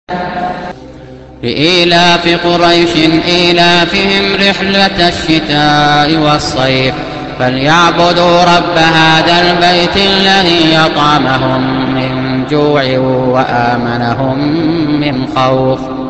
لإيلاف قريش إيلافهم رحلة الشتاء والصيف فليعبدوا رب هذا البيت الذي يطعمهم من جوع وآمنهم من خوف.